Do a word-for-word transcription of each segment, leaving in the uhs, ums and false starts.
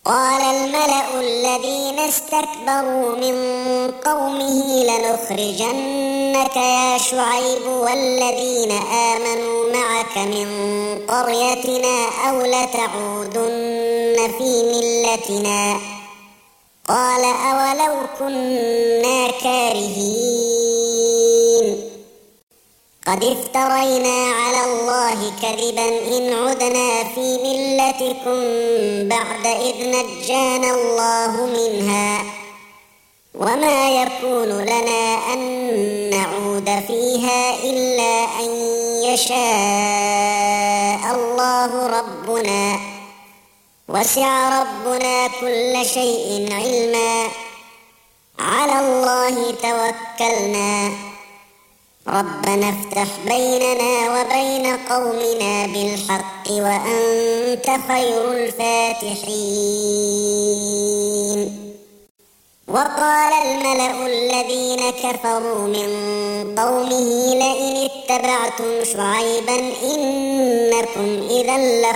قال الملأ الذين استكبروا من قومه لنخرجنك يا شعيب والذين آمنوا معك من قريتنا أو لتعودن في ملتنا قال أولو كنا كارهين قد افترينا على الله كذبا إن عدنا في ملتكم بعد إذ نجانا الله منها وما يكون لنا أن نعود فيها إلا أن يشاء الله ربنا وسع ربنا كل شيء علما على الله توكلنا ربنا افتح بيننا وبين قومنا بالحق وأنت خير الفاتحين. وقال الملأ الذين كفروا من قومه لئن اتبعتم شعيبا إنكم إذا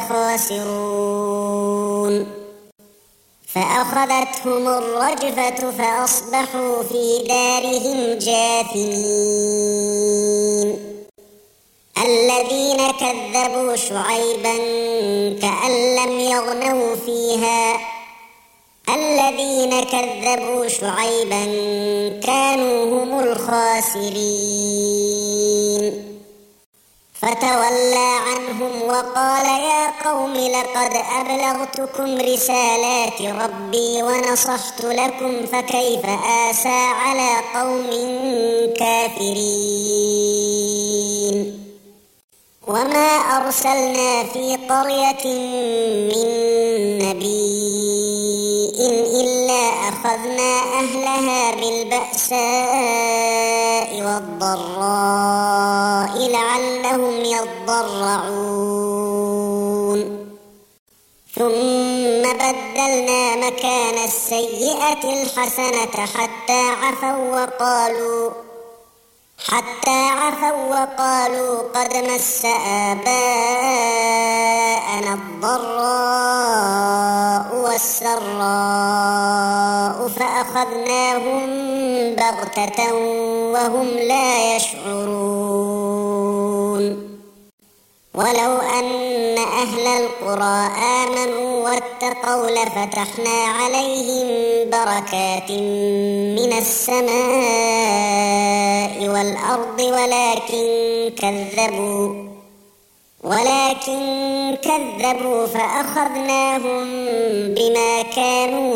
لخاسرون فأخذتهم الرجفة فأصبحوا في دارهم جاثمين. الذين كذبوا شعيبا كأن لم يغنوا فيها الذين كذبوا شعيبا كانوا هم الخاسرين فتولى عنهم وقال يا قوم لقد أبلغتكم رسالات ربي ونصحت لكم فكيف آسى على قوم كافرين. وما أرسلنا في قرية من نبي إلا أخذنا أهلها بالبأساء والضراء لعلهم يضرعون ثم بدلنا مكان السيئة الحسنة حتى عفوا وقالوا حتى عفوا وقالوا قد مس آباءنا الضراء والسراء فأخذناهم بغتة وهم لا يشعرون. ولو أن أهل القرى آمنوا واتقوا لفتحنا عليهم بركات من السماء والأرض ولكن كذبوا ولكن كذبوا فأخذناهم بما كانوا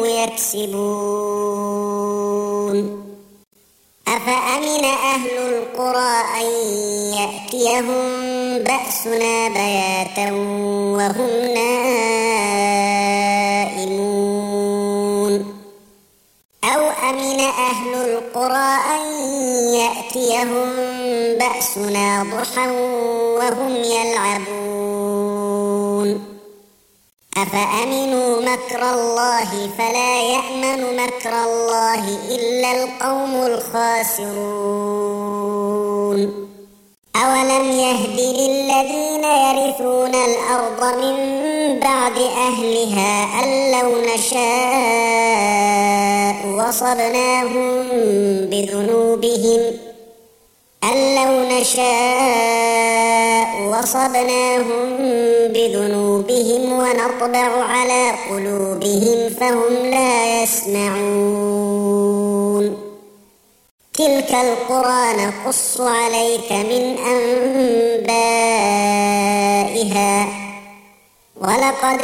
يكسبون. أفأمن أهل القرى أن يأتيهم بأسنا بياتا وهم نائمون أو أمن أهل القرى أن يأتيهم بأسنا ضحى وهم يلعبون. أفأمنوا مكر الله فلا يأمن مكر الله إلا القوم الخاسرون. أولم يهد للذين يرثون الأرض من بعد أهلها أن لو نشاء وصبناهم بذنوبهم أن لو نشاء وصبناهم بذنوبهم ونطبع على قلوبهم فهم لا يسمعون. تلك القرى نقص عليك من أنبائها ولقد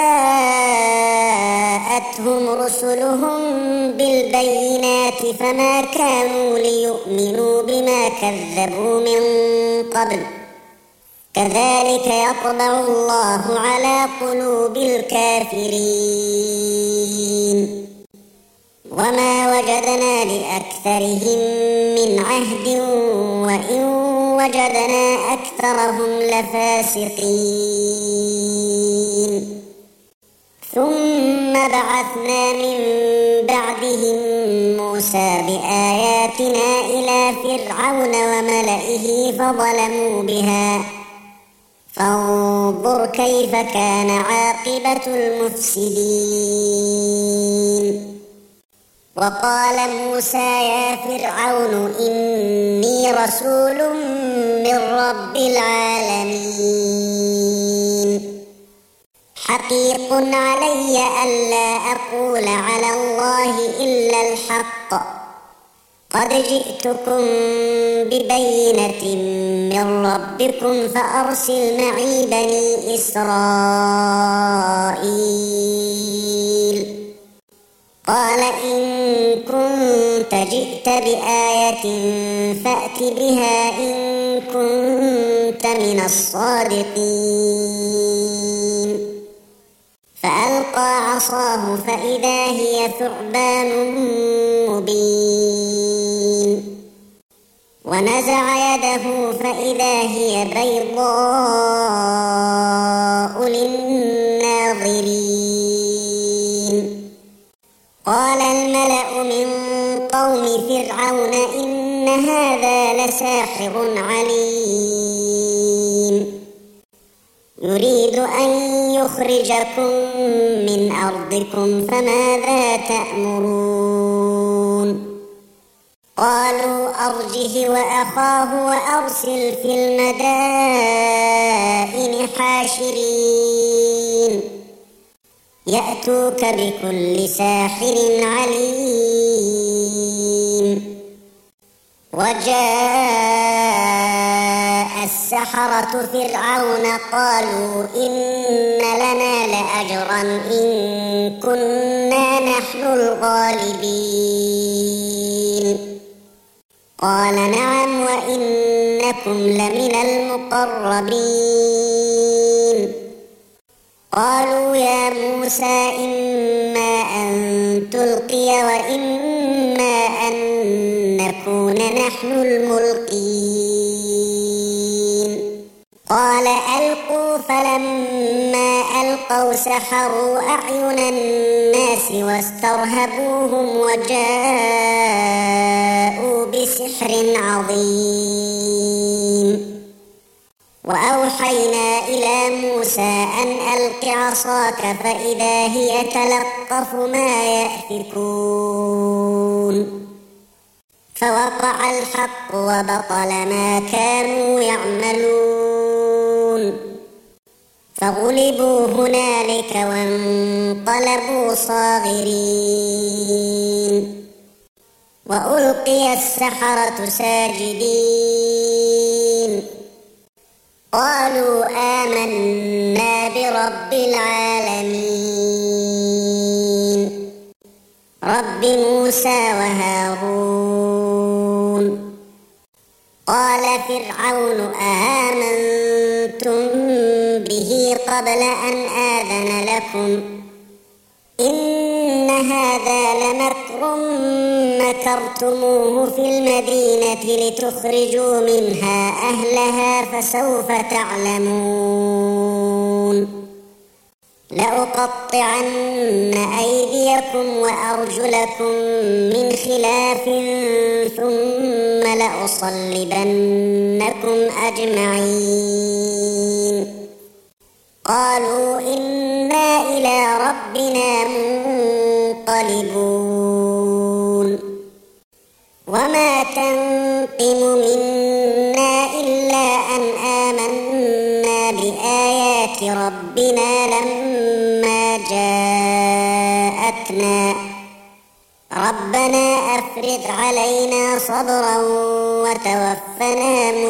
جاءتهم رسلهم بالبينات فما كانوا ليؤمنوا بما كذبوا من قبل كذلك يطبع الله على قلوب الكافرين. وما وجدنا لأكثرهم من عهد وإن وجدنا أكثرهم لفاسقين. ثم بعثنا من بعدهم موسى بآياتنا إلى فرعون وملئه فظلموا بها فانظر كيف كان عاقبة المفسدين. وقال موسى يا فرعون إني رسول من رب العالمين حقيق علي ألا أقول على الله إلا الحق قد جئتكم ببينة من ربكم فأرسل معي بني إسرائيل قال إن كنت جئت بآية فأت بها إن كنت من الصادقين فألقى عصاه فإذا هي ثعبان مبين ونزع يده فإذا هي بيضاء للناظرين قال الملأ من قوم فرعون إن هذا لساحر عليم يريد أن يخرجكم من أرضكم فماذا تأمرون قالوا أرجه وأخاه وأرسل في المدائن حاشرين يأتوك بكل ساحر عليم وجاء السحرة فرعون قالوا إن لنا لأجرا إن كنا نحن الغالبين قال نعم وإنكم لمن المقربين قالوا يا موسى إما أن تلقي وإما أن نكون نحن الملقين قال ألقوا فلما ألقوا سحروا أعين الناس واسترهبوهم وجاءوا بسحر عظيم وأوحينا إلى موسى أن ألق عصاك فإذا هي تلقف ما يأفكون فوقع الحق وبطل ما كانوا يعملون فغلبوا هنالك وانقلبوا صاغرين وألقي السحرة ساجدين قالوا آمنا برب العالمين رب موسى وهارون قال فرعون آمنتم به قبل أن آذن لكم إن هذا لمكر مكرتموه في المدينة لتخرجوا منها أهلها فسوف تعلمون لأقطعن أيديكم وأرجلكم من خلاف ثم لأصلبنكم أجمعين قالوا إنا إلى ربنا منقلبون وما تنقم منا إلا أن آمنا بآيات ربنا لما جاءتنا ربنا أفرغ علينا صبرا وتوفنا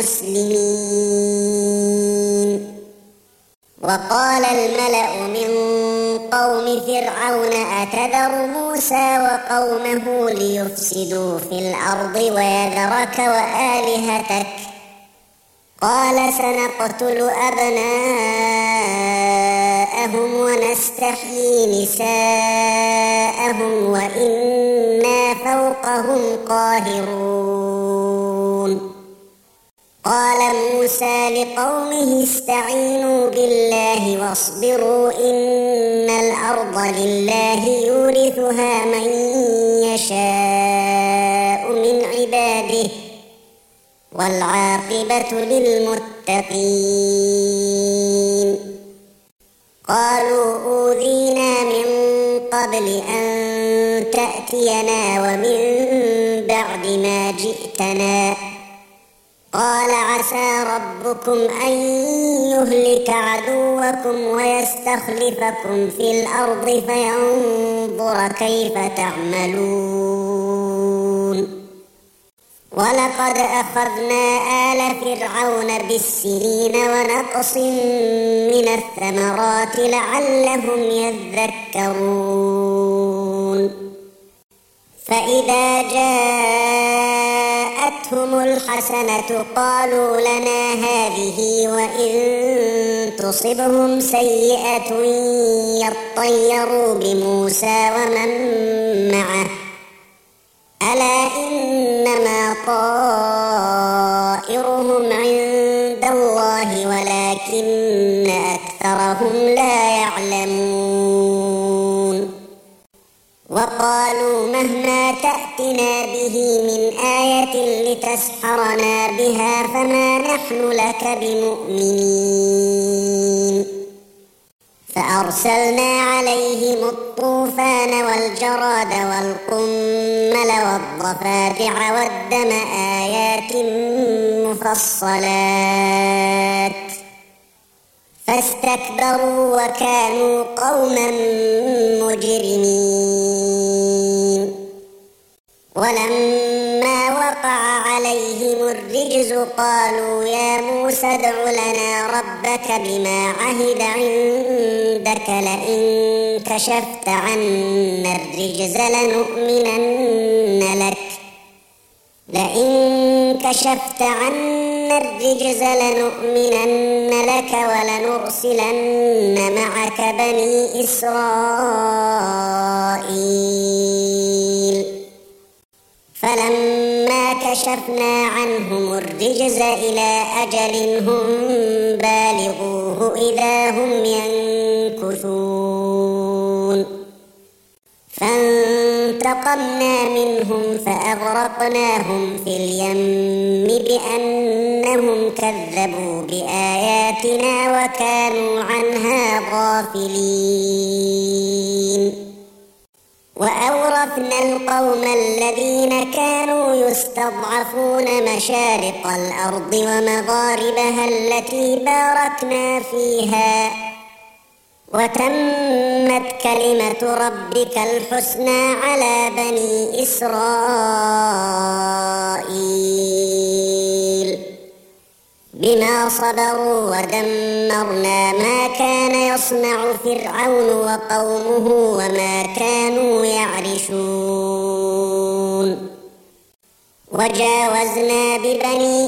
مسلمين وقال الملأ من قوم فرعون أتذر موسى وقومه ليفسدوا في الأرض ويذرك وآلهتك قال سنقتل أبناءهم ونستحيي نساءهم وإنا فوقهم قاهرون قال موسى لقومه استعينوا بالله واصبروا إن الأرض لله يورثها من يشاء من عباده والعاقبة للمتقين قالوا أوذينا من قبل أن تأتينا ومن بعد ما جئتنا. قال عسى ربكم أن يهلك عدوكم ويستخلفكم في الأرض فينظر كيف تعملون. ولقد أخذنا آل فرعون بالسنين ونقص من الثمرات لعلهم يذكرون. فإذا جاءتهم الحسنة قالوا لنا هذه وإن تصبهم سيئة يطيروا بموسى ومن معه ألا إنما طائرهم عند الله ولكن أكثرهم لا يعلمون. وقالوا مهما تأتنا به من آية لتسحرنا بها فما نحن لك بمؤمنين. فأرسلنا عليهم الطوفان والجراد والقمل والضفادع والدم آيات مفصلات فاستكبروا وكانوا قوما مجرمين. ولما وقع عليهم الرجز قالوا يا موسى ادع لنا ربك بما عهد عندك لئن كشفت عنا الرجز لنؤمنن لك لئن كشفت عنا الرجز لنؤمنن لك ولنرسلن معك بني إسرائيل. فلما كشفنا عنهم الرجز إلى أجل هم بالغوه إذا هم ينكثون. فانتقمنا منهم فأغرقناهم في اليم بأنهم كذبوا بآياتنا وكانوا عنها غافلين. وأورثنا القوم الذين كانوا يستضعفون مشارق الأرض ومغاربها التي باركنا فيها وتمت كلمة ربك الحسنى على بني إسرائيل بما صبروا ودمرنا ما كان يصنع فرعون وقومه وما كانوا يعرشون. وجاوزنا ببني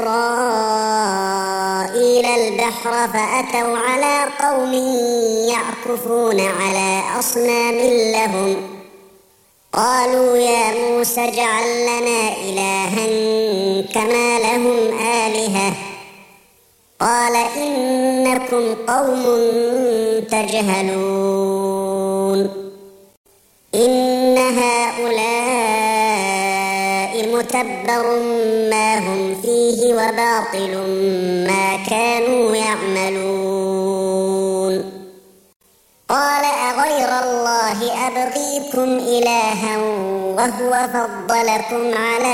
إسرائيل البحر فأتوا على قوم يعكفون على أصنام لهم قالوا يا موسى اجعل لنا إلها كما لهم آلهة قال إنكم قوم تجهلون. إن هؤلاء متبر ما هم فيه وباطل ما كانوا يعملون. قال أغير الله أبغيكم إلها وهو فضلكم على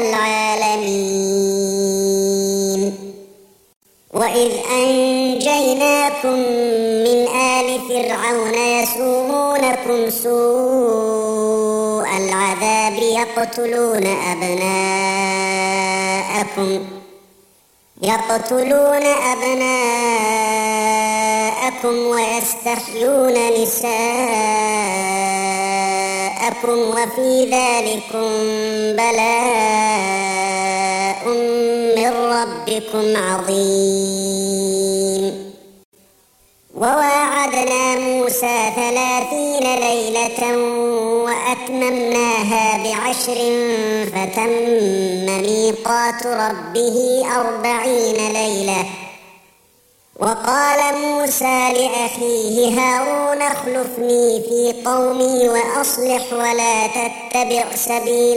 العالمين. وإذ أنجيناكم من آل فرعون يسومونكم سوء العذاب يقتلون أبناءكم يقتلون أبناءكم ويستحيون نساءكم وفي ذلكم بلاء من ربكم عظيم. وواعدنا موسى ثلاثين ليلة وأتممناها بعشر فتم ميقات ربه أربعين ليلة. وقال موسى لأخيه هارون اخلفني في قومي وأصلح ولا تتبع سبيل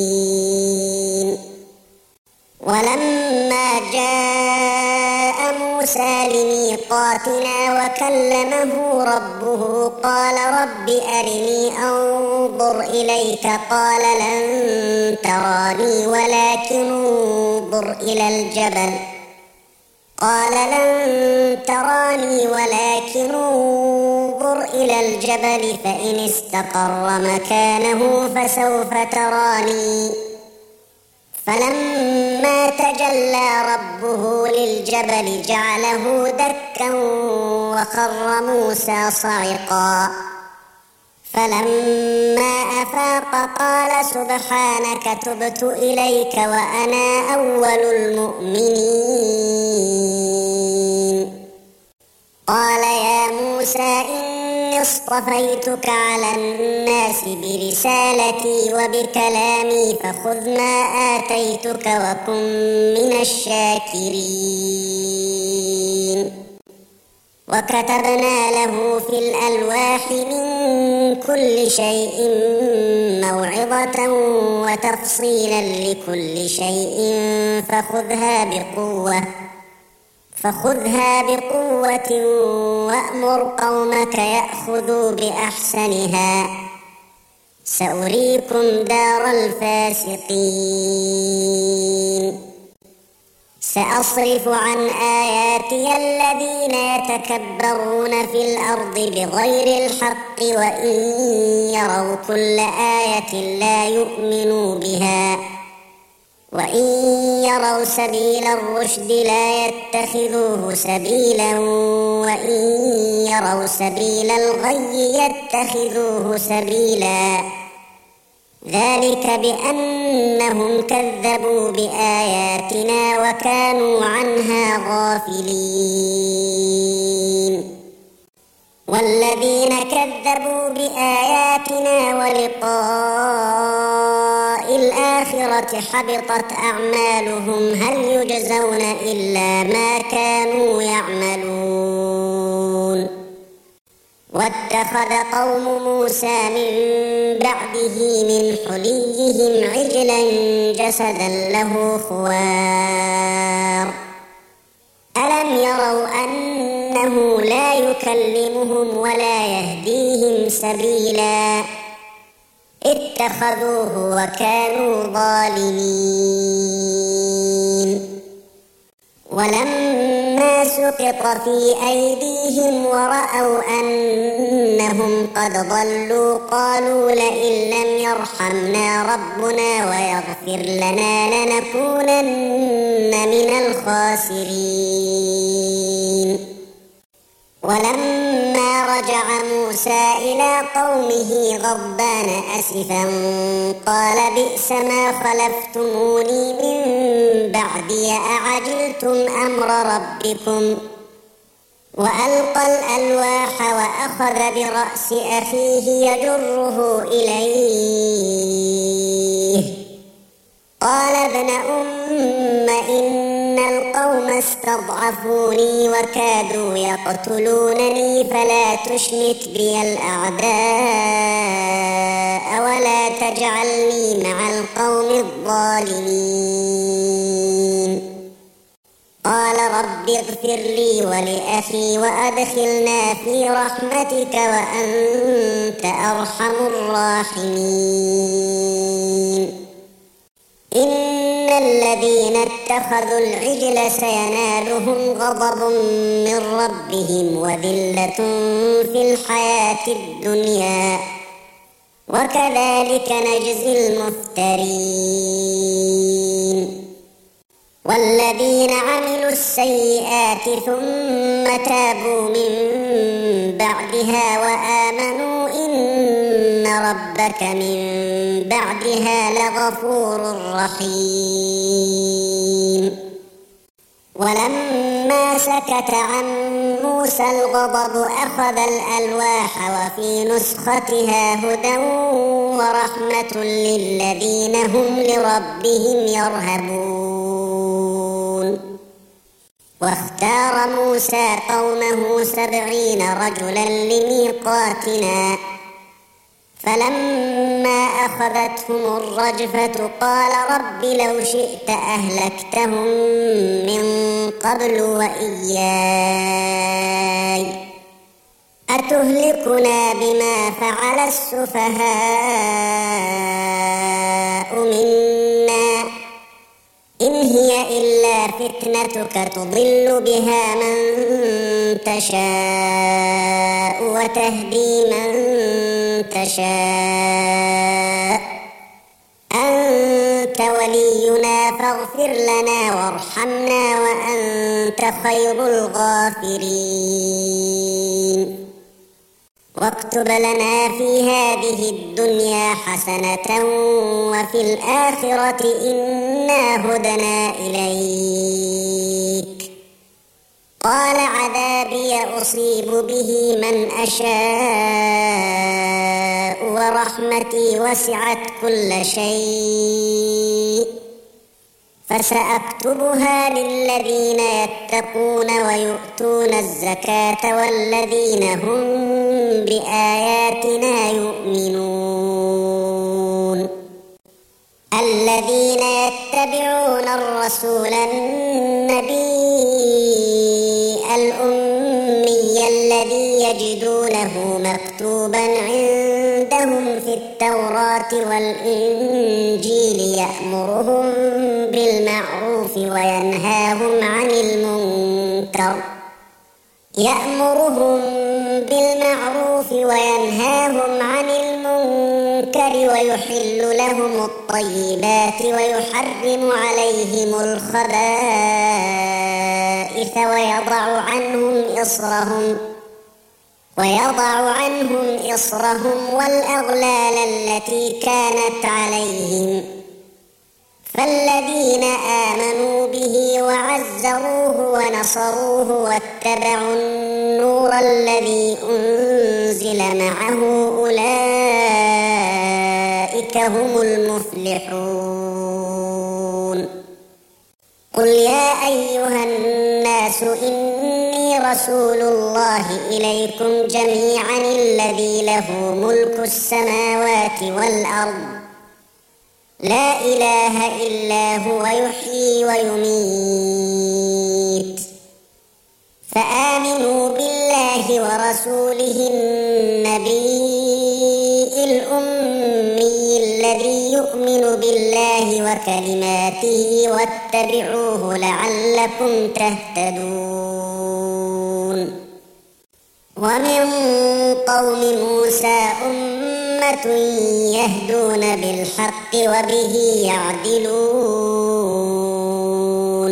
المفسدين. ولما جاء موسى موسى لميقاتنا وكلمه ربه قال رب أرني أنظر إليك قال لن تراني ولكن انظر إلى الجبل قال لن تراني ولكن انظر إلى الجبل فإن استقر مكانه فسوف تراني فلما تجلى ربه للجبل جعله دكا وخر موسى صعقا فلما أفاق قال سبحانك تبت إليك وأنا أول المؤمنين قال يا موسى إني اصطفيتك على الناس برسالتي وبكلامي فخذ ما آتيتك وكن من الشاكرين وكتبنا له في الألواح من كل شيء موعظة وتفصيلا لكل شيء فخذها بقوة فخذها بقوة وأمر قومك يأخذوا بأحسنها سأريكم دار الفاسقين سأصرف عن آياتي الذين يتكبرون في الأرض بغير الحق وإن يروا كل آية لا يؤمنوا بها وإن يروا سبيل الرشد لا يتخذوه سبيلا وإن يروا سبيل الغي يتخذوه سبيلا ذلك بأنهم كذبوا بآياتنا وكانوا عنها غافلين والذين كذبوا بآياتنا ولقاء الآخرة حبطت أعمالهم هل يجزون إلا ما كانوا يعملون واتخذ قوم موسى من بعده من حليهم عجلا جسدا له خوار ألم يروا أنه لا يكلمهم ولا يهديهم سبيلا اتخذوه وكانوا ظالمين ولما سقط في أيديهم ورأوا أنهم قد ضلوا قالوا لئن لم يرحمنا ربنا ويغفر لنا لنكونن من الخاسرين ولما رجع موسى إلى قومه غضبان أسفا قال بئس ما خلفتموني من بعدي أعجلتم أمر ربكم وألقى الألواح وأخذ برأس أخيه يجره إليه قال ابن أم إن القوم استضعفوني وكادوا يقتلونني فلا تشمت بي الأعداء ولا تجعلني مع القوم الظالمين قال رب اغفر لي ولأخي وأدخلنا في رحمتك وأنت أرحم الراحمين إن الذين اتخذوا العجل سينالهم غضب من ربهم وذلة في الحياة الدنيا وكذلك نجزي المفترين والذين عملوا السيئات ثم تابوا من بعدها وآمنوا إن ربك من بعدها لغفور رحيم ولما سكت عن موسى الغضب أخذ الألواح وفي نسختها هدى ورحمة للذين هم لربهم يرهبون واختار موسى قومه سبعين رجلا لميقاتنا فلما أخذتهم الرجفة قال رب لو شئت أهلكتهم من قبل وإياي أتهلكنا بما فعل السفهاء منا إن هي إلا فتنتك تضل بها من تشاء وتهدي من تشاء أنت ولينا فاغفر لنا وارحمنا وأنت خير الغافرين واكتب لنا في هذه الدنيا حسنة وفي الآخرة إنا هدنا إليك قال عذابي أصيب به من أشاء ورحمتي وسعت كل شيء فسأكتبها للذين يتقون ويؤتون الزكاة والذين هم بآياتنا يؤمنون الذين يتبعون الرسول النبي الأمي الذي يجدونه مكتوبا عندهم في التوراة والإنجيل يأمرهم بالمعروف وينهاهم عن المنكر يأمرهم بالمعروف وينهاهم عن المنكر ويحل لهم الطيبات ويحرم عليهم الخبائث ويضع عنهم إصرهم ويضع عنهم إصرهم والأغلال التي كانت عليهم فالذين آمنوا به وعزروه ونصروه واتبعوا النور الذي أنزل معه أولئك هم المفلحون قل يا أيها الناس إني رسول الله إليكم جميعا الذي له ملك السماوات والأرض لا إله إلا هو يحيي ويميت فآمنوا بالله ورسوله النبي الأمي الذي يؤمن بالله وكلماته واتبعوه لعلكم تهتدون ومن قوم موسى أمة يهدون بالحق وبه يعدلون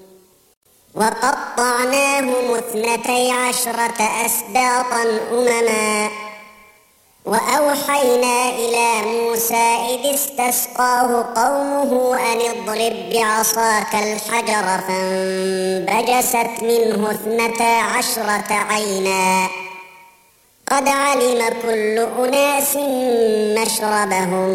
وقطعناهم اثنتي عشرة أسباطا أمما وأوحينا إلى موسى إذ استسقاه قومه أن اضرب بعصاك الحجر فانبجست منه اثنتا عشرة عينا قد علم كل أناس مشربهم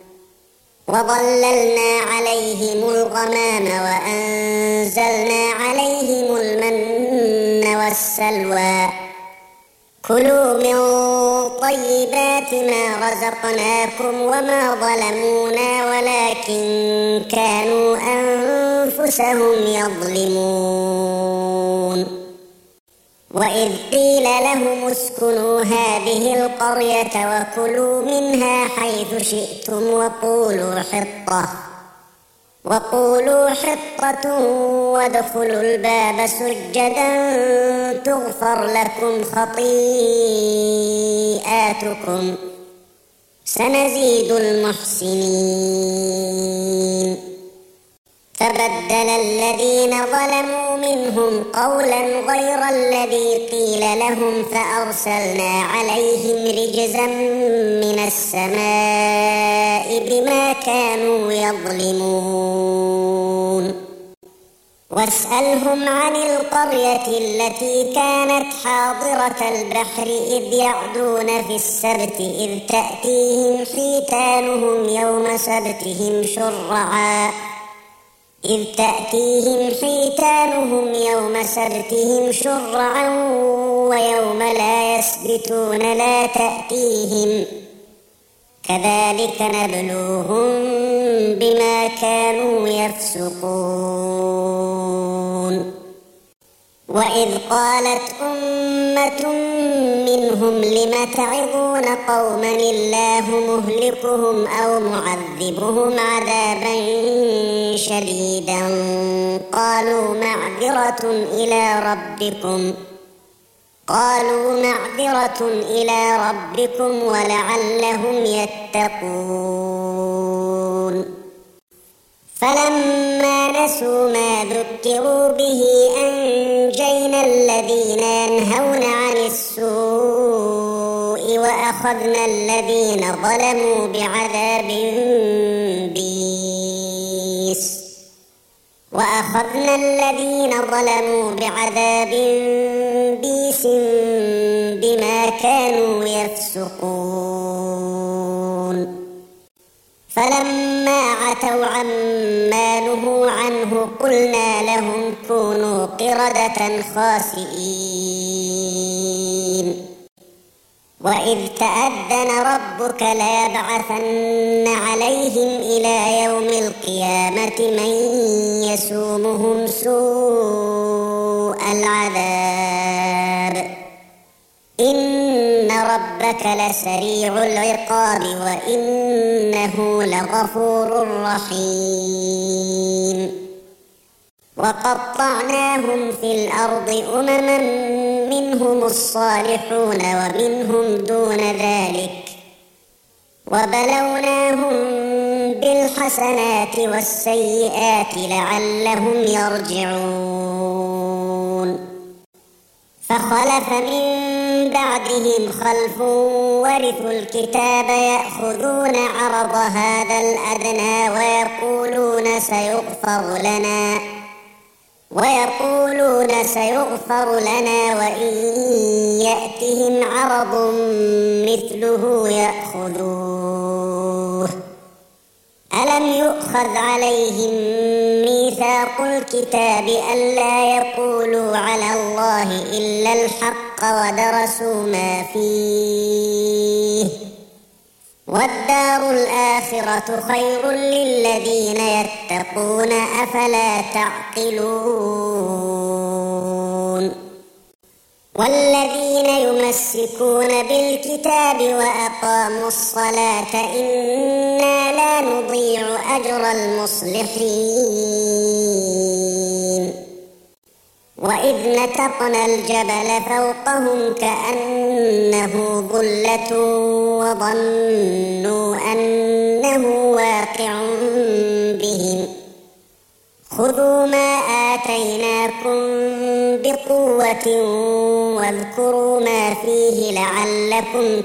وظللنا عليهم الغمام وأنزلنا عليهم المن والسلوى كلوا من طيبات ما رزقناكم وما ظلمونا ولكن كانوا أنفسهم يظلمون وإذ قيل لهم اسكنوا هذه القرية وكلوا منها حيث شئتم وقولوا حطة وقولوا حطة وادخلوا الباب سجدا تغفر لكم خطيئاتكم سنزيد المحسنين فبدل الذين ظلموا منهم قولا غير الذي قيل لهم فأرسلنا عليهم رجزا من السماء بما كانوا يظلمون واسألهم عن القرية التي كانت حاضرة البحر إذ يعدون في السبت إذ تأتيهم حيتانهم يوم سبتهم شرعا إذ تأتيهم حيتانهم يوم سبتهم شرعا ويوم لا يسبتون لا تأتيهم كذلك نبلوهم بما كانوا يفسقون وإذ قالت أمة منهم لم تعظون قوما الله مهلكهم أو معذبهم عذابا شديدا قالوا معذرة إلى ربكم قالوا معذرة إلى ربكم ولعلهم يتقون فلما نسوا ما ذكروا به أنجينا الذين ينهون عن السوء وأخذنا الذين ظلموا بعذاب بئيس وأخذنا الذين ظلموا بعذاب بئيس بما كانوا يفسقون فلما عتوا عما نهوا عنه قلنا لهم كونوا قردة خاسئين وإذ تأذن ربك ليبعثن عليهم إلى يوم القيامة من يسومهم سوء العذاب إن ربك لسريع العقاب وإنه لغفور رحيم وقطعناهم في الأرض أمما منهم الصالحون ومنهم دون ذلك وبلوناهم بالحسنات والسيئات لعلهم يرجعون فخلف من بعدهم خلف ورثوا الكتاب يأخذون عرض هذا الأدنى ويقولون سيغفر لنا ويقولون سيغفر لنا وإن يأتهم عرض مثله يأخذوه ألم يؤخذ عليهم ميثاق الكتاب ألا يقولوا على الله إلا الحق ودرسوا ما فيه والدار الآخرة خير للذين يتقون أفلا تعقلون والذين يمسكون بالكتاب وأقاموا الصلاة إنا لا نضيع أجر المصلحين وإذ نتقنا الجبل فوقهم كأنه ظلة وظنوا أنه واقع بهم خذوا ما آتيناكم بقوة واذكروا ما فيه لعلكم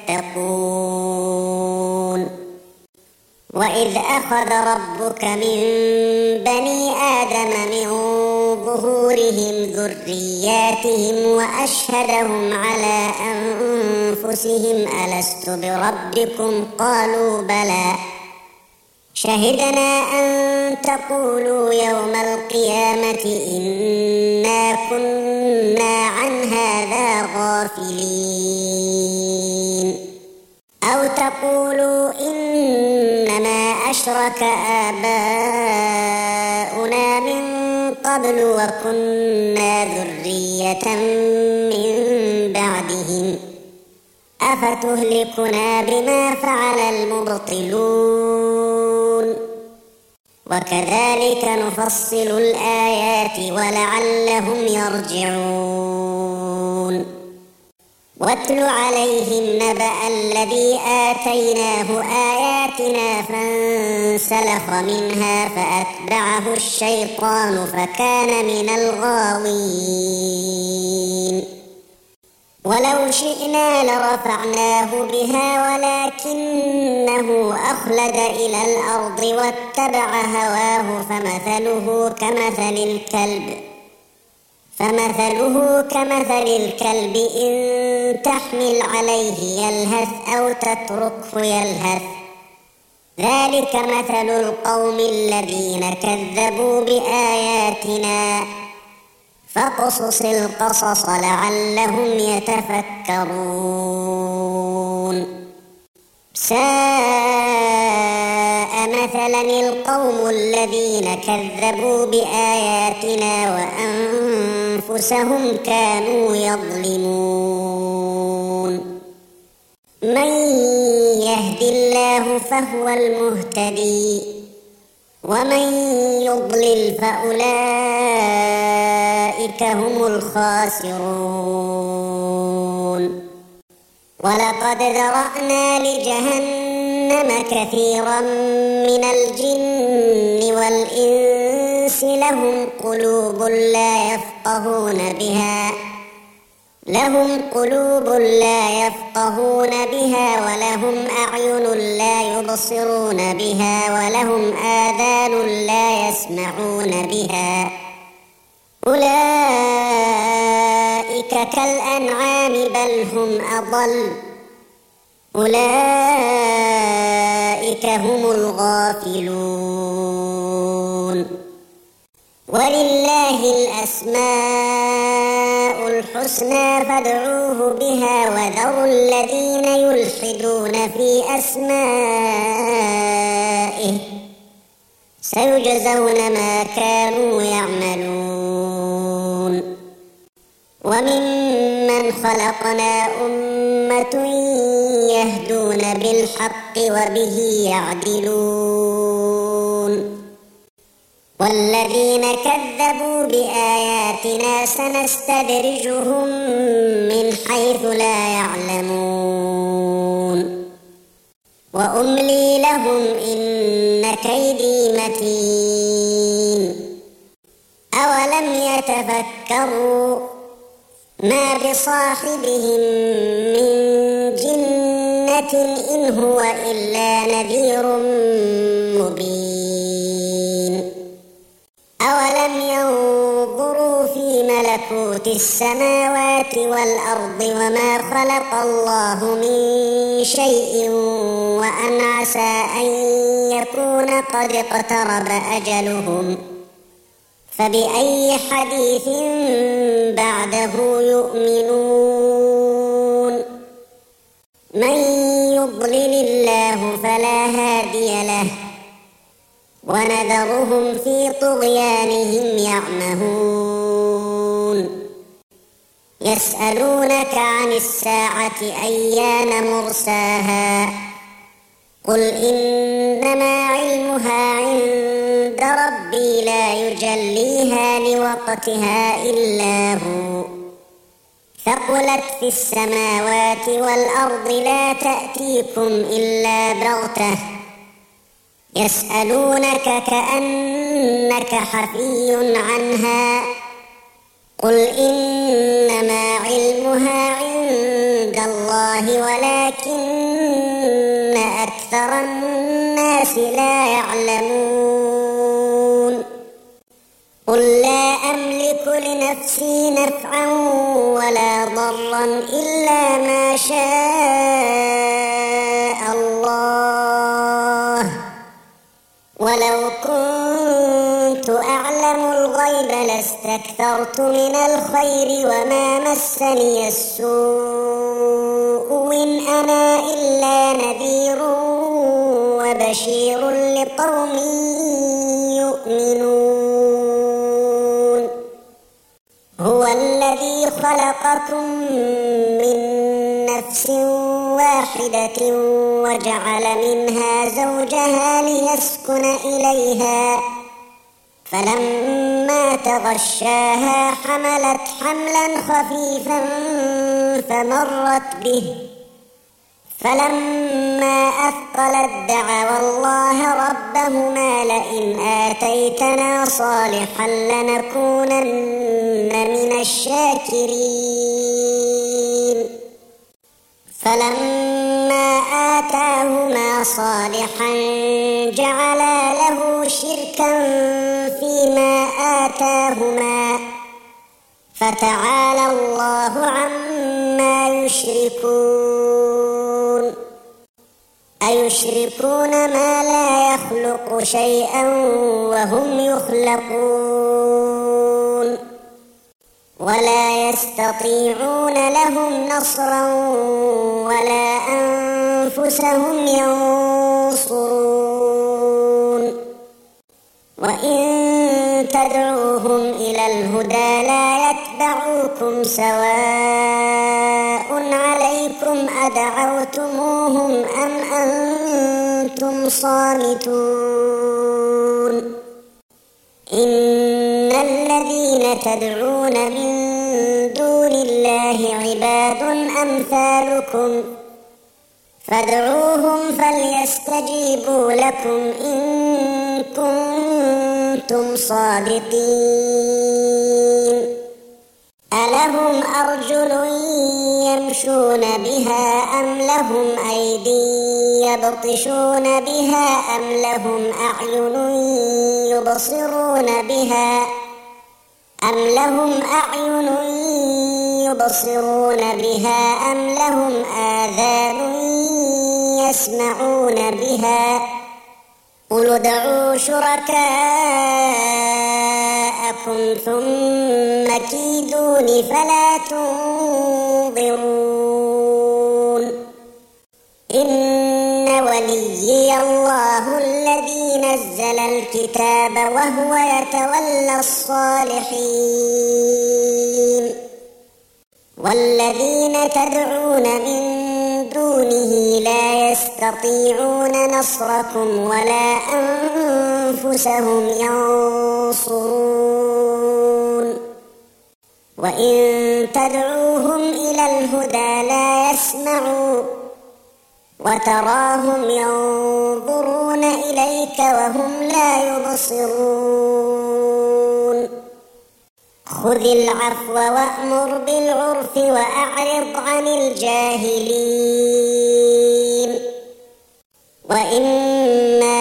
تتقون وإذ أخذ ربك من بني آدم من ظهورهم ذرياتهم وأشهدهم على أنفسهم ألست بربكم قالوا بلى شهدنا أن تقولوا يوم القيامة إنا كنا عن هذا غافلين أو تقولوا إنما أشرك آباؤنا من قبل وكنا ذرية من بعدهم أفتهلكنا بما فعل المبطلون وكذلك نفصل الآيات ولعلهم يرجعون واتل عليهم نبأ الذي آتيناه آياتنا فانسلخ منها فأتبعه الشيطان فكان من الغاوين ولو شئنا لرفعناه بها ولكنه أخلد إلى الأرض واتبع هواه فمثله كمثل الكلب فمثله كمثل الكلب إن تحمل عليه يلهث أو تتركه يلهث ذلك مثل القوم الذين كذبوا بآياتنا فاقصص القصص لعلهم يتفكرون ساء مثلا القوم الذين كذبوا بآياتنا وأنفسهم كانوا يظلمون. من يهد الله فهو المهتدي ومن يضلل فأولئك هم الخاسرون. ولقد ذرأنا لجهنم كثيرا من الجن والإنس لهم قلوب لا يفقهون بها لهم قلوب لا يفقهون بها ولهم أعين لا يبصرون بها ولهم آذان لا يسمعون بها أولئك كالأنعام بل هم أضل أولئك هم الغافلون. ولله الأسماء الحسنى فادعوه بها وذروا الذين يلحدون في أسمائه سيجزون ما كانوا يعملون. وممن خلقنا أمة يهدون بالحق وبه يعدلون. والذين كذبوا بآياتنا سنستدرجهم من حيث لا يعلمون وأملي لهم إن كيدي متين. أولم يتفكروا ما بصاحبهم من جنة إن هو إلا نذير مبين. أولم ينظروا في ملكوت السماوات والأرض وما خلق الله من شيء وأن عسى أن يكون قد اقترب أجلهم فبأي حديث بعده يؤمنون. من يضلل الله فلا هادي له ونذرهم في طغيانهم يعمهون. يسألونك عن الساعة أيان مرساها قل إنما علمها عند ربي لا يجليها لوقتها إلا هو ثقلت في السماوات والأرض لا تأتيكم إلا بغتة يسألونك كأنك حفي عنها قل إنما علمها عند الله ولكن أكثر الناس لا يعلمون. قل لا أملك لنفسي نفعا ولا ضرا إلا ما شاء الله ولو كنت أعلم الغيب لاستكثرت من الخير وما مسني السوء إن أنا إلا نذير وبشير لقوم يؤمنون. هو الذي خلقكم من نفس واحدة وجعل منها زوجها ليسكن إليها فلما تغشاها حملت حملا خفيفا فمرت به فلما أثقلت دعوا الله ربهما لئن آتيتنا صالحا لنكونن من الشاكرين فلما آتاهما صالحا جعلا له شركا فيما آتاهما فتعالى الله عما يشركون. أيشركون ما لا يخلق شيئا وهم يخلقون ولا يستطيعون لهم نصرا ولا أنفسهم ينصرون وإن تدعوهم إلى الهدى لا يتبعوكم سواء عليكم أدعوتموهم أم أنتم صامتون إن الذين تدعون من دون الله عباد أمثالكم فادعوهم فليستجيبوا لكم إن كنتم صادقين ألهم أرجل يمشون بها أم لهم أيدي يبطشون بها أم لهم أعين يبصرون بها أم لهم أعين يبصرون بها أم لهم آذان يسمعون بها قل ادعوا شركاءكم ثم كيدون فلا تنظرون إن وليي الله الذي نزل الكتاب وهو يتولى الصالحين والذين تدعون من دونه لا يستطيعون نصركم ولا أنفسهم ينصرون وإن تدعوهم إلى الهدى لا يسمعوا وتراهم ينظرون إليك وهم لا يبصرون خذ العفو وأمر بالعرف وأعرض عن الجاهلين وإما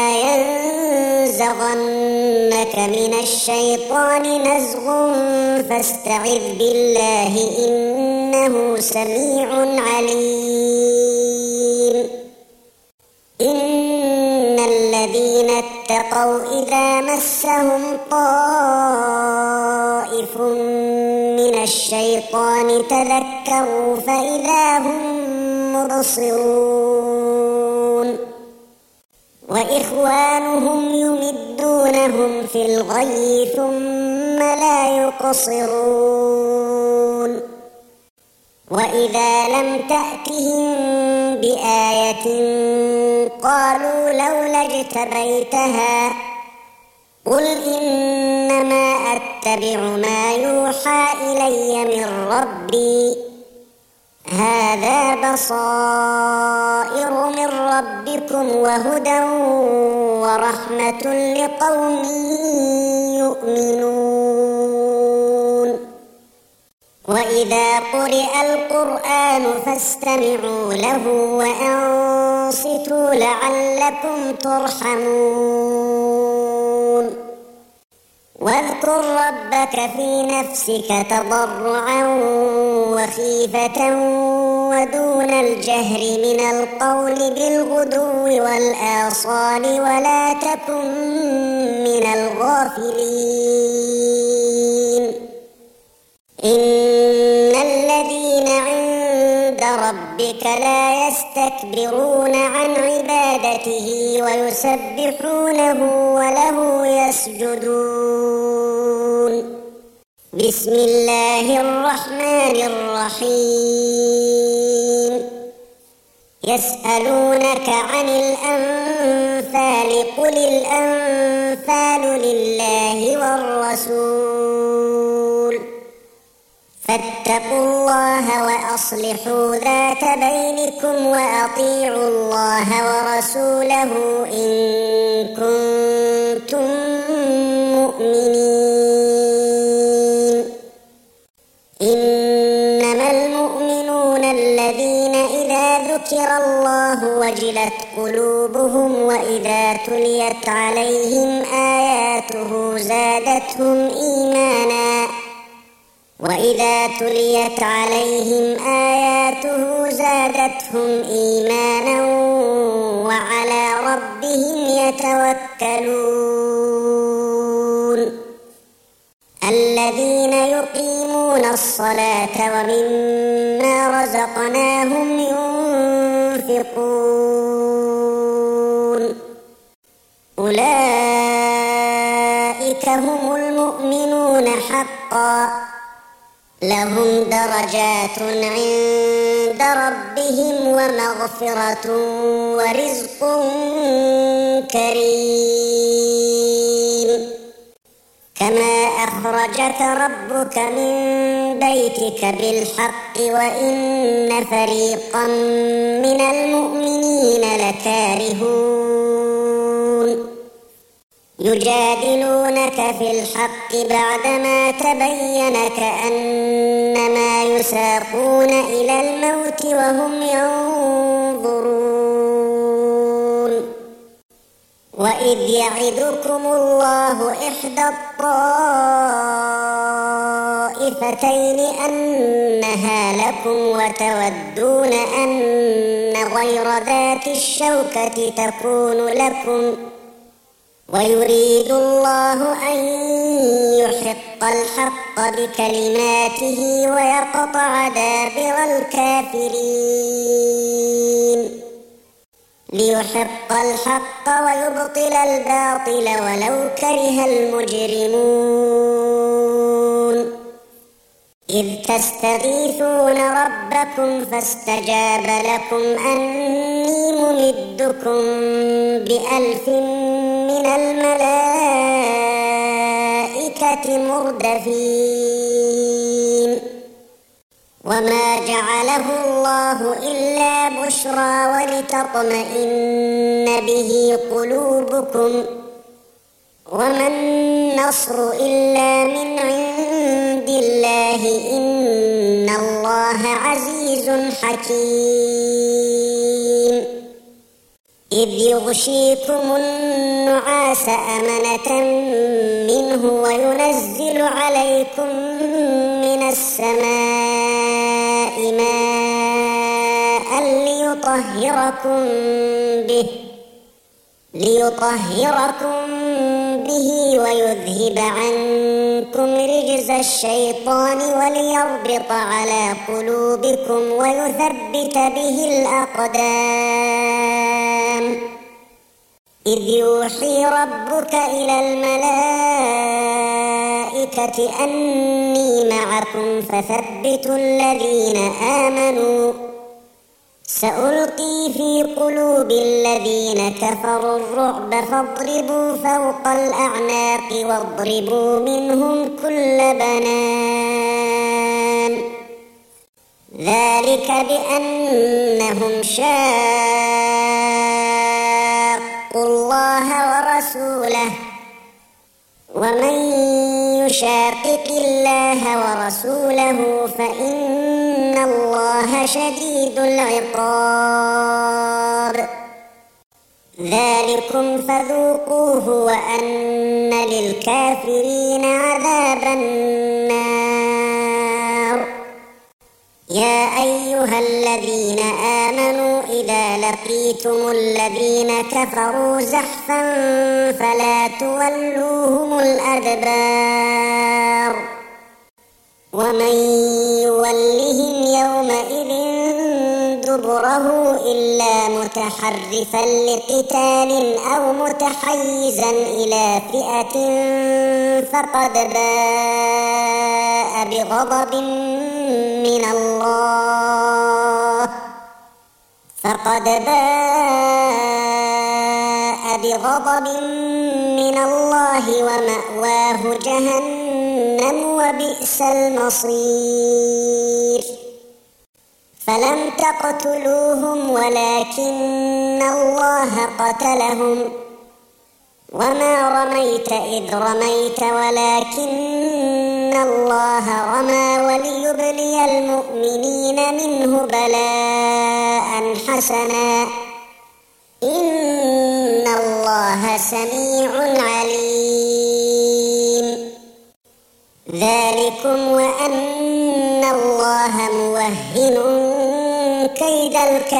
ينزغنك من الشيطان نزغ فاستعذ بالله إنه سميع عليم إن الذين اتقوا إذا مسهم طائف من الشيطان تذكروا فإذا هم مبصرون وإخوانهم يمدونهم في الغي ثم لا يقصرون وإذا لم تأتهم بآية قالوا لولا اجتبيتها قل إنما أتبع ما يوحى إلي من ربي هذا بصائر من ربكم وهدى ورحمة لقوم يؤمنون وإذا قرئ القرآن فاستمعوا له وأنصتوا لعلكم ترحمون واذكر ربك في نفسك تضرعا وخيفة ودون الجهر من القول بالغدو والآصال ولا تكن من الغافلين إن الذين عند ربك لا يستكبرون عن عبادته ويسبحونه وله يسجدون بسم الله الرحمن الرحيم يسألونك عن الأنفال قل الأنفال لله والرسول فاتقوا الله وأصلحوا ذات بينكم وأطيعوا الله ورسوله إن كنتم مؤمنين إنما المؤمنون الذين إذا ذكر الله وجلت قلوبهم وإذا تليت عليهم آياته زادتهم إيمانا وإذا تليت عليهم آياته زادتهم إيمانا وعلى ربهم يتوكلون الذين يقيمون الصلاة ومما رزقناهم ينفقون أولئك هم المؤمنون حقا لهم درجات عند ربهم ومغفرة ورزق كريم كما أخرجك ربك من بيتك بالحق وإن فريقا من المؤمنين لكارهون يجادلونك في الحق بعدما تبين كأنما يساقون إلى الموت وهم ينظرون وإذ يعدكم الله إحدى الطائفتين أنها لكم وتودون أن غير ذات الشوكة تكون لكم ويريد الله أن يحق الحق بكلماته ويقطع دابر الكافرين ليحق الحق ويبطل الباطل ولو كره المجرمون إذ تستغيثون ربكم فاستجاب لكم أني ممدكم بألف من الملائكة مردفين وما جعله الله إلا بشرى ولتطمئن به قلوبكم وما النصر إلا من عند الله إن الله عزيز حكيم إذ يغشيكم النعاس أمنة منه وينزل عليكم من السماء ماء ليطهركم به ليطهركم به ويذهب عنكم رجز الشيطان وليربط على قلوبكم ويثبت به الأقدام إذ يوحي ربك إلى الملائكة أني معكم فثبتوا الذين آمنوا سألقي في قلوب الذين كفروا الرعب فاضربوا فوق الأعناق واضربوا منهم كل بنان ذلك بأنهم شاقوا الله ورسوله ومن يشاقق الله ورسوله فإن الله شديد العقاب ذلكم فذوقوه وأن للكافرين عذاب النار يا أيها الذين آمنوا إذا لقيتم الذين كفروا زحفا فلا تولوهم الأدبار ومن يولهم يومئذ دبره إلا متحرفا لقتال أو متحيزا إلى فئة فقد باء بغضب من الله فقد باء بغضب من الله ومأواه جهنم وبئس المصير فلم تقتلوهم ولكن الله قتلهم وما رميت إذ رميت ولكن الله رمى وليبلي المؤمنين منه بلاء حسنا إن الله سميع عليم ذلكم وأن الله موهن كيد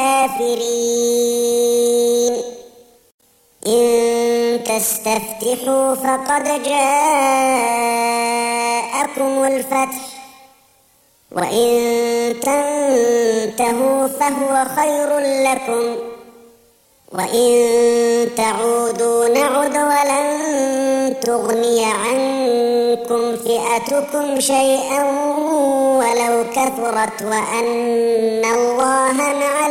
الكافرين إن تستفتحوا فقد جاءكم الفتح وإن تنتهوا فهو خير لكم وإن تعودوا نعد ولن تغني عنكم فئتكم شيئا ولو كثرت وأن الله مع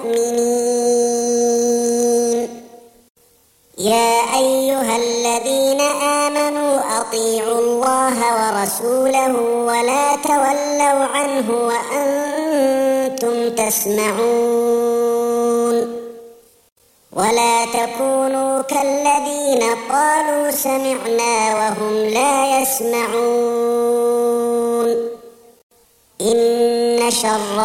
المؤمنين. يا أيها الذين آمنوا أطيعوا الله ورسوله ولا تولوا عنه وأنتم تسمعون ولا تكونوا كالذين قالوا سمعنا وهم لا يسمعون. إن شر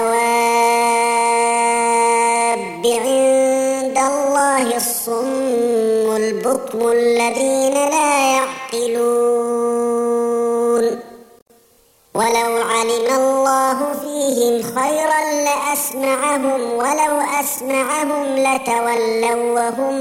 الدواب عند الله الصم البكم الذين لا يعقلون. ولو علم الله فيهم خيرا لأسمعهم ولو أسمعهم لتولوا وهم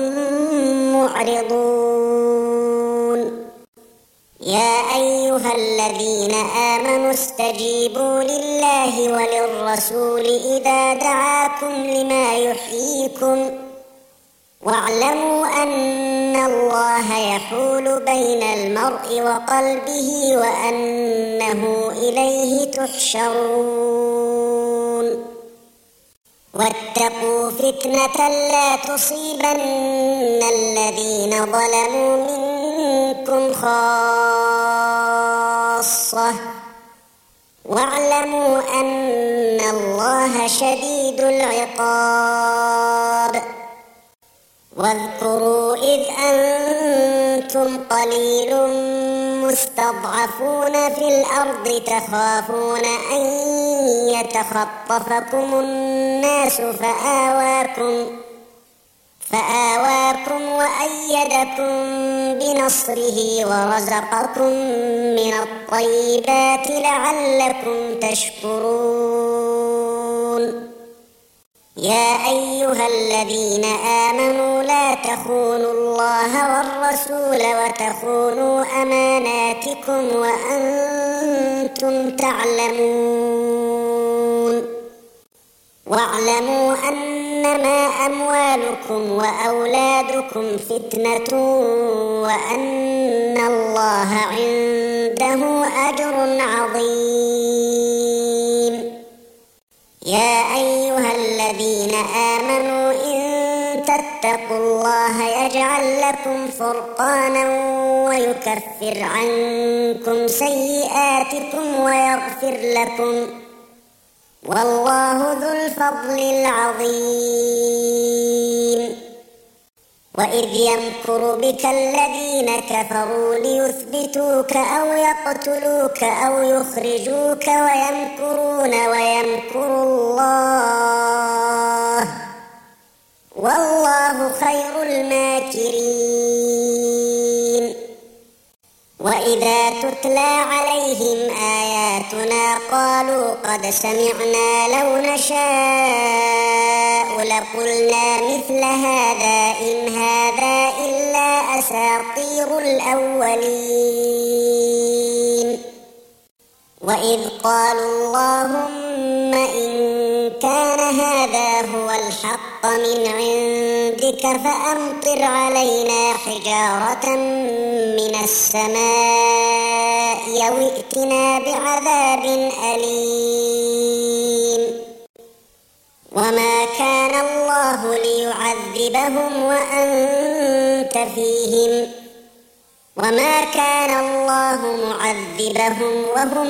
معرضون. يا أيها الذين آمنوا استجيبوا لله وللرسول إذا دعاكم لما يحييكم واعلموا أن الله يحول بين المرء وقلبه وأنه إليه تحشرون. واتقوا فتنة لا تصيبن الذين ظلموا منكم خاصة واعلموا أن الله شديد العقاب. واذكروا إذ أنتم قليل مستضعفون في الأرض تخافون أن يتخطفكم الناس فآواكم فآواكم وأيدكم بنصره ورزقكم من الطيبات لعلكم تشكرون. يا أيها الذين آمنوا لا تخونوا الله والرسول وتخونوا أماناتكم وأنتم تعلمون. واعلموا أنما أموالكم وأولادكم فتنة وأن الله عنده أجر عظيم. يا أيها الذين آمنوا إن تتقوا الله يجعل لكم فرقانا ويكفر عنكم سيئاتكم ويغفر لكم والله ذو الفضل العظيم. وإذ يمكر بك الذين كفروا ليثبتوك أو يقتلوك أو يخرجوك ويمكرون ويمكر الله والله خير الماكرين. وإذا تتلى عليهم آياتنا قالوا قد سمعنا لو نشاء لقلنا مثل هذا إن هذا إلا أساطير الأولين. وإذ قالوا اللهم إن كان هذا هو الحق من عندك فأمطر علينا حجارة من السماء أو ائتنا بعذاب أليم. وما كان الله ليعذبهم وأنت فيهم وما كان الله معذبهم وهم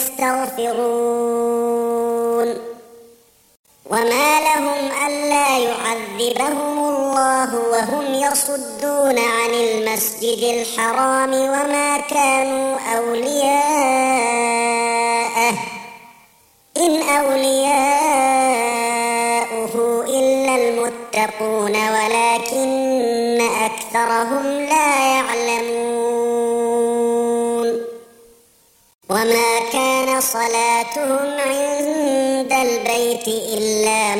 يستغفرون. وما لهم ألا يعذبهم الله وهم يصدون عن المسجد الحرام وما كانوا أولياءه إن أولياؤه إلا المتقون ولكن أكثرهم لا يعلمون. وما كان صلاتهم عند البيت إلا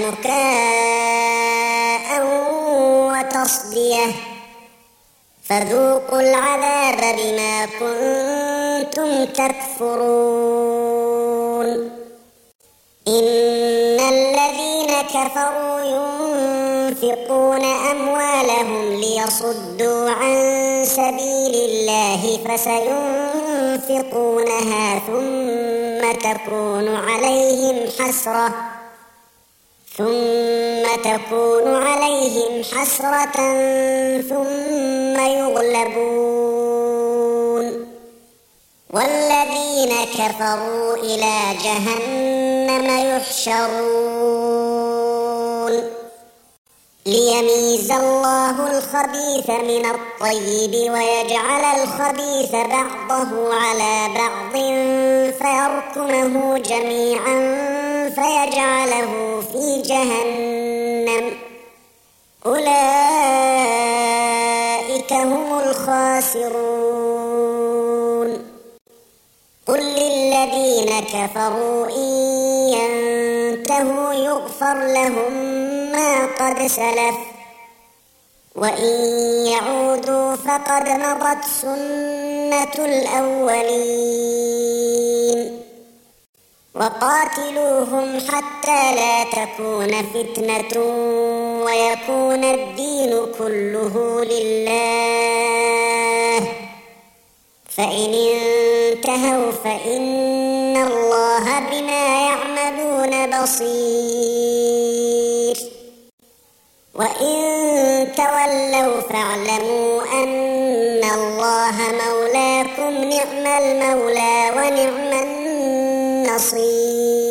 مكاء وتصدية فذوقوا العذاب بما كنتم تكفرون. إن الذين كفروا ينفقون أموالهم ليصدوا عن سبيل الله فسينفقونها ثم تكون عليهم حسرة ثم تكون عليهم حسرة ثم يغلبون والذين كفروا إلى جهنم يحشرون ليميز الله الخبيث من الطيب ويجعل الخبيث بعضه على بعض فيركمه جميعا فيجعله في جهنم أولئك هم الخاسرون قل للذين كفروا إن ينتهوا يغفر لهم ما قد سلف وإن يعودوا فقد مضت سنة الأولين وقاتلوهم حتى لا تكون فتنة ويكون الدين كله لله فإن انتهوا فإن الله بما يعملون بصير وإن تولوا فاعلموا أن الله مولاكم نعم المولى ونعم النصير.